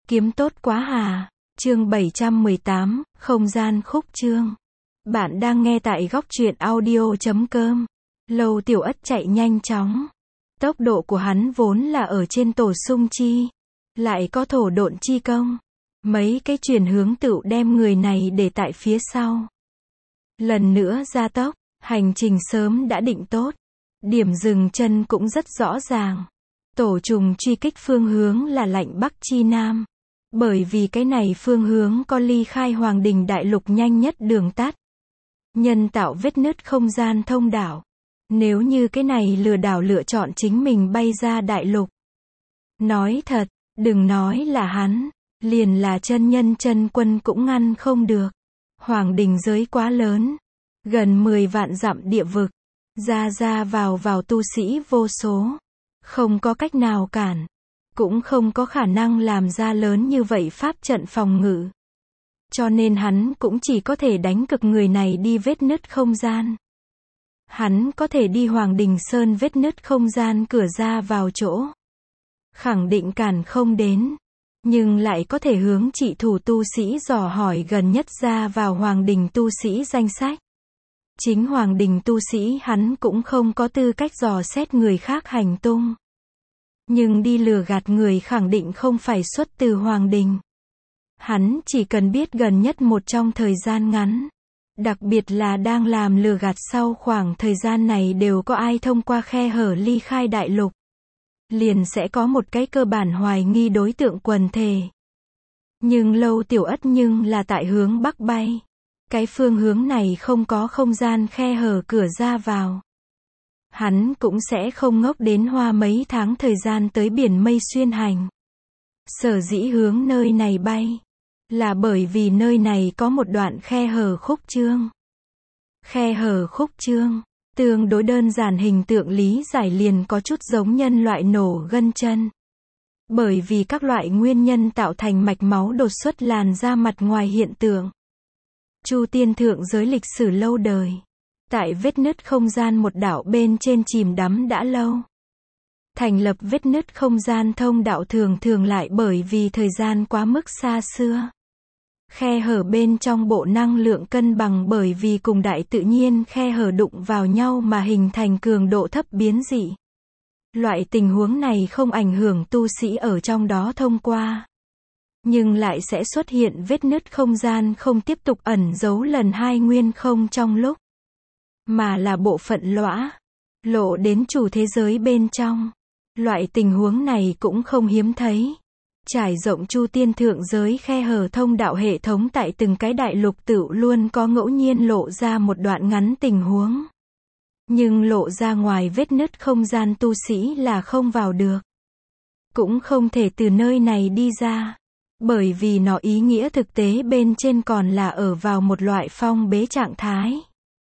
Kiếm tốt quá hà. Chương 718, không gian khúc chương. Bạn đang nghe tại góc truyện audio.com. Lâu Tiểu Ất chạy nhanh chóng. Tốc độ của hắn vốn là ở trên tổ sung chi. Lại có thổ độn chi công. Mấy cái chuyển hướng tựu đem người này để tại phía sau. Lần nữa gia tốc, hành trình sớm đã định tốt. Điểm dừng chân cũng rất rõ ràng. Tổ trùng truy kích phương hướng là lạnh Bắc chi Nam. Bởi vì cái này phương hướng có ly khai Hoàng Đình Đại Lục nhanh nhất đường tắt. Nhân tạo vết nứt không gian thông đạo. Nếu như cái này lừa đảo lựa chọn chính mình bay ra đại lục. Nói thật, đừng nói là hắn, liền là chân nhân chân quân cũng ngăn không được. Hoàng Đình giới quá lớn. Gần 10 vạn dặm địa vực. Ra vào tu sĩ vô số. Không có cách nào cản. Cũng không có khả năng làm ra lớn như vậy pháp trận phòng ngự. Cho nên hắn cũng chỉ có thể đánh cực người này đi vết nứt không gian. Hắn có thể đi Hoàng Đình Sơn vết nứt không gian cửa ra vào chỗ. Khẳng định cản không đến. Nhưng lại có thể hướng trị thủ tu sĩ dò hỏi gần nhất ra vào Hoàng Đình tu sĩ danh sách. Chính Hoàng Đình tu sĩ hắn cũng không có tư cách dò xét người khác hành tung. Nhưng đi lừa gạt người khẳng định không phải xuất từ Hoàng Đình. Hắn chỉ cần biết gần nhất một trong thời gian ngắn. Đặc biệt là đang làm lừa gạt sau khoảng thời gian này đều có ai thông qua khe hở ly khai đại lục. Liền sẽ có một cái cơ bản hoài nghi đối tượng quần thể. Nhưng Lâu Tiểu Ất nhưng là tại hướng Bắc bay. Cái phương hướng này không có không gian khe hở cửa ra vào. Hắn cũng sẽ không ngốc đến hoa mấy tháng thời gian tới biển mây xuyên hành. Sở dĩ hướng nơi này bay. Là bởi vì nơi này có một đoạn khe hở khúc chương. Khe hở khúc chương. Tương đối đơn giản hình tượng lý giải liền có chút giống nhân loại nổ gân chân. Bởi vì các loại nguyên nhân tạo thành mạch máu đột xuất làn da mặt ngoài hiện tượng. Chu tiên thượng giới lịch sử lâu đời. Tại vết nứt không gian một đảo bên trên chìm đắm đã lâu. Thành lập vết nứt không gian thông đạo thường lại bởi vì thời gian quá mức xa xưa. Khe hở bên trong bộ năng lượng cân bằng bởi vì cùng đại tự nhiên khe hở đụng vào nhau mà hình thành cường độ thấp biến dị. Loại tình huống này không ảnh hưởng tu sĩ ở trong đó thông qua. Nhưng lại sẽ xuất hiện vết nứt không gian không tiếp tục ẩn giấu lần hai nguyên không trong lúc. Mà là bộ phận lõa. Lộ đến chủ thế giới bên trong. Loại tình huống này cũng không hiếm thấy. Trải rộng chu tiên thượng giới khe hở thông đạo hệ thống tại từng cái đại lục tựu luôn có ngẫu nhiên lộ ra một đoạn ngắn tình huống. Nhưng lộ ra ngoài vết nứt không gian tu sĩ là không vào được. Cũng không thể từ nơi này đi ra. Bởi vì nó ý nghĩa thực tế bên trên còn là ở vào một loại phong bế trạng thái.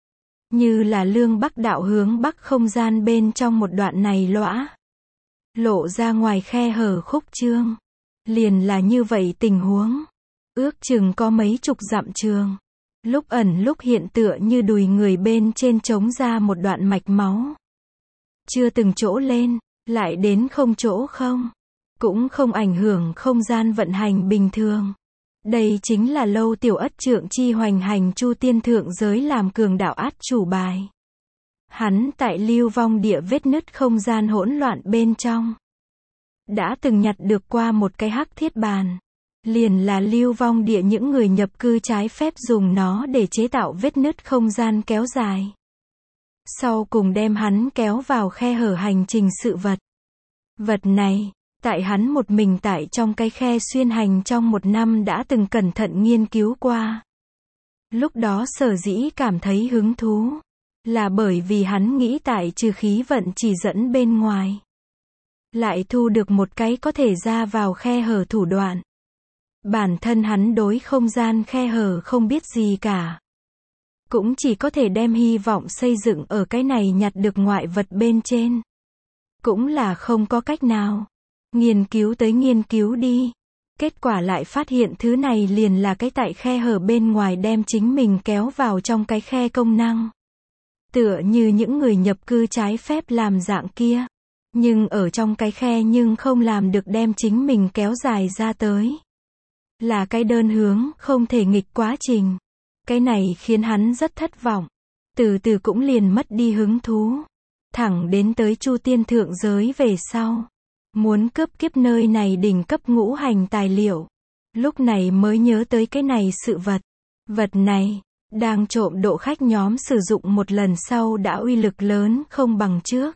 Như là lương bắc đạo hướng bắc không gian bên trong một đoạn này lõa. Lộ ra ngoài khe hở khúc chương. Liền là như vậy tình huống. Ước chừng có mấy chục dặm trường. Lúc ẩn lúc hiện tựa như đùi người bên trên trống ra một đoạn mạch máu. Chưa từng chỗ lên, lại đến không chỗ không. Cũng không ảnh hưởng không gian vận hành bình thường. Đây chính là Lâu Tiểu Ất trượng chi hoành hành chu tiên thượng giới làm cường đạo át chủ bài. Hắn tại lưu vong địa vết nứt không gian hỗn loạn bên trong. Đã từng nhặt được qua một cái hắc thiết bàn. Liền là lưu vong địa những người nhập cư trái phép dùng nó để chế tạo vết nứt không gian kéo dài. Sau cùng đem hắn kéo vào khe hở hành trình sự vật. Vật này, tại hắn một mình tại trong cái khe xuyên hành trong một năm đã từng cẩn thận nghiên cứu qua. Lúc đó sở dĩ cảm thấy hứng thú. Là bởi vì hắn nghĩ tại trừ khí vận chỉ dẫn bên ngoài. Lại thu được một cái có thể ra vào khe hở thủ đoạn. Bản thân hắn đối không gian khe hở không biết gì cả. Cũng chỉ có thể đem hy vọng xây dựng ở cái này nhặt được ngoại vật bên trên. Cũng là không có cách nào. Nghiên cứu tới nghiên cứu đi. Kết quả lại phát hiện thứ này liền là cái tại khe hở bên ngoài đem chính mình kéo vào trong cái khe công năng. Tựa như những người nhập cư trái phép làm dạng kia. Nhưng ở trong cái khe nhưng không làm được đem chính mình kéo dài ra tới. là cái đơn hướng, không thể nghịch quá trình. Cái này khiến hắn rất thất vọng. Từ từ cũng liền mất đi hứng thú. Thẳng đến tới Chu Tiên thượng giới về sau. Muốn cướp kiếp nơi này đỉnh cấp ngũ hành tài liệu. Lúc này mới nhớ tới cái này sự vật. Vật này, đang trộm độ khách nhóm sử dụng một lần sau đã uy lực lớn không bằng trước.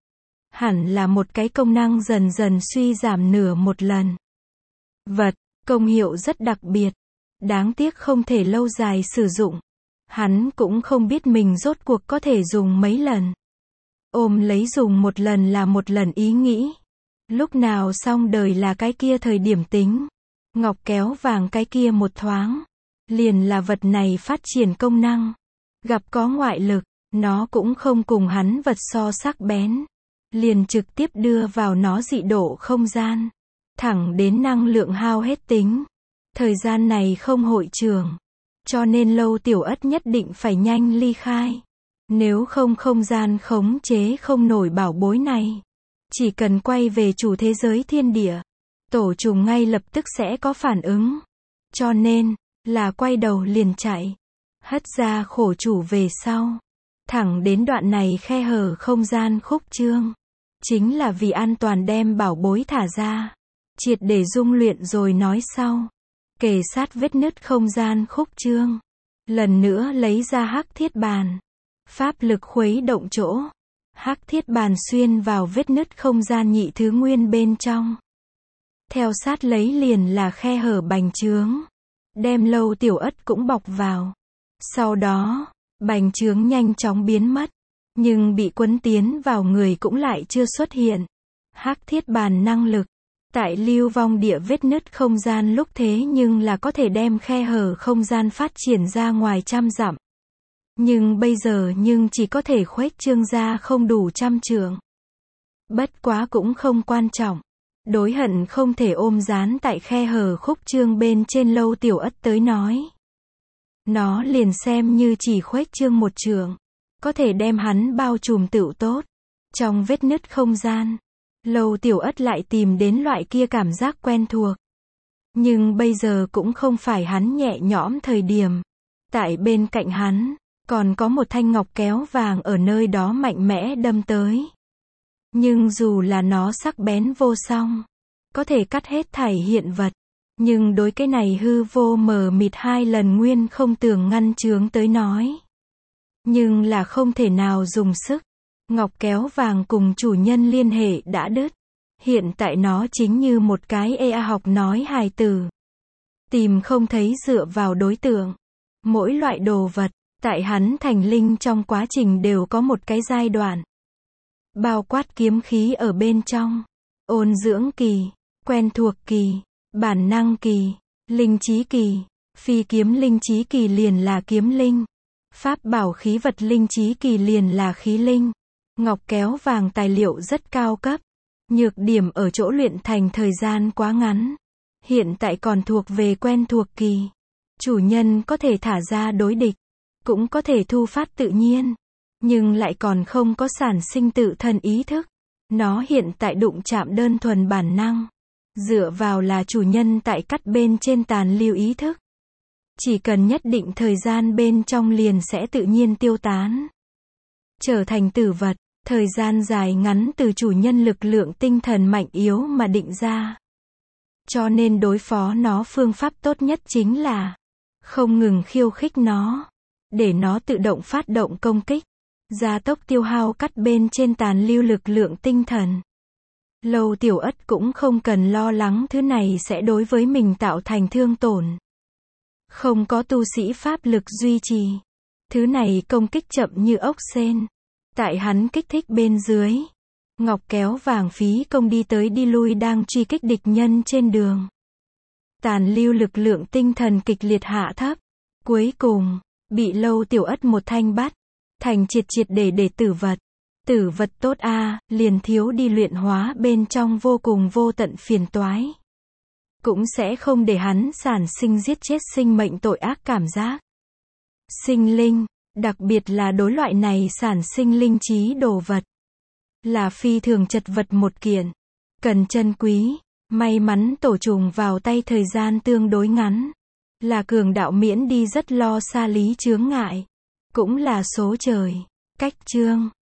Hẳn là một cái công năng dần dần suy giảm nửa một lần. Vật, công hiệu rất đặc biệt. Đáng tiếc không thể lâu dài sử dụng. Hắn cũng không biết mình rốt cuộc có thể dùng mấy lần. Ôm lấy dùng một lần là một lần ý nghĩ. Lúc nào xong đời là cái kia thời điểm tính. Ngọc kéo vàng cái kia một thoáng. Liền là vật này phát triển công năng. Gặp có ngoại lực, nó cũng không cùng hắn vật so sắc bén. Liền trực tiếp đưa vào nó dị độ không gian. Thẳng đến năng lượng hao hết tính. Thời gian này không hội trường. Cho nên Lâu Tiểu Ất nhất định phải nhanh ly khai. Nếu không không gian khống chế không nổi bảo bối này. Chỉ cần quay về chủ thế giới thiên địa. Tổ trùng ngay lập tức sẽ có phản ứng. Cho nên, là quay đầu liền chạy. Hất ra khổ chủ về sau. Thẳng đến đoạn này khe hở không gian khúc chương. Chính là vì an toàn đem bảo bối thả ra. Triệt để dung luyện rồi nói sau. Kề sát vết nứt không gian khúc chương. Lần nữa lấy ra hắc thiết bàn. Pháp lực khuấy động chỗ. Hắc thiết bàn xuyên vào vết nứt không gian nhị thứ nguyên bên trong. Theo sát lấy liền là khe hở bành trướng. Đem Lâu Tiểu Ất cũng bọc vào. Sau đó, bành trướng nhanh chóng biến mất. Nhưng bị quấn tiến vào người cũng lại chưa xuất hiện. Hắc thiết bàn năng lực. Tại lưu vong địa vết nứt không gian lúc thế nhưng là có thể đem khe hở không gian phát triển ra ngoài trăm dặm. Nhưng bây giờ chỉ có thể khuếch trương ra không đủ trăm trượng. Bất quá cũng không quan trọng. Đối hận không thể ôm dán tại khe hở khúc trương bên trên Lâu Tiểu Ất tới nói. Nó liền xem như chỉ khuếch trương một trượng. Có thể đem hắn bao trùm tựu tốt. Trong vết nứt không gian. Lâu Tiểu Ất lại tìm đến loại kia cảm giác quen thuộc. Nhưng bây giờ cũng không phải hắn nhẹ nhõm thời điểm. Tại bên cạnh hắn, còn có một thanh ngọc kéo vàng ở nơi đó mạnh mẽ đâm tới. Nhưng dù là nó sắc bén vô song, có thể cắt hết thảy hiện vật. Nhưng đối cái này hư vô mờ mịt hai lần nguyên không tường ngăn chướng tới nói. Nhưng là không thể nào dùng sức. Ngọc kéo vàng cùng chủ nhân liên hệ đã đứt. Hiện tại nó chính như một cái EA học nói hài tử. Tìm không thấy dựa vào đối tượng. Mỗi loại đồ vật, tại hắn thành linh trong quá trình đều có một cái giai đoạn. Bao quát kiếm khí ở bên trong. Ôn dưỡng kỳ, quen thuộc kỳ, bản năng kỳ, linh trí kỳ. Phi kiếm linh trí kỳ liền là kiếm linh. Pháp bảo khí vật linh trí kỳ liền là khí linh. Ngọc kéo vàng tài liệu rất cao cấp. Nhược điểm ở chỗ luyện thành thời gian quá ngắn. Hiện tại còn thuộc về quen thuộc kỳ. Chủ nhân có thể thả ra đối địch. Cũng có thể thu phát tự nhiên. Nhưng lại còn không có sản sinh tự thân ý thức. Nó hiện tại đụng chạm đơn thuần bản năng. Dựa vào là chủ nhân tại cắt bên trên tàn lưu ý thức. Chỉ cần nhất định thời gian bên trong liền sẽ tự nhiên tiêu tán. Trở thành tử vật. Thời gian dài ngắn từ chủ nhân lực lượng tinh thần mạnh yếu mà định ra. Cho nên đối phó nó phương pháp tốt nhất chính là không ngừng khiêu khích nó. Để nó tự động phát động công kích. Gia tốc tiêu hao cắt bên trên tàn lưu lực lượng tinh thần. Lâu Tiểu Ất cũng không cần lo lắng thứ này sẽ đối với mình tạo thành thương tổn. Không có tu sĩ pháp lực duy trì. Thứ này công kích chậm như ốc sên. Tại hắn kích thích bên dưới. Ngọc kéo vàng phí công đi tới đi lui đang truy kích địch nhân trên đường. Tàn lưu lực lượng tinh thần kịch liệt hạ thấp. Cuối cùng, bị Lâu Tiểu Ất một thanh bắt. Thành triệt để tử vật. Tử vật tốt a, liền thiếu đi luyện hóa bên trong vô cùng vô tận phiền toái. Cũng sẽ không để hắn sản sinh giết chết sinh mệnh tội ác cảm giác. Sinh linh, đặc biệt là đối loại này sản sinh linh trí đồ vật. Là phi thường chật vật một kiện. Cần trân quý, May mắn tổ trùng vào tay thời gian tương đối ngắn. Là cường đạo miễn đi rất lo xa lý chướng ngại. Cũng là số trời. Cách chương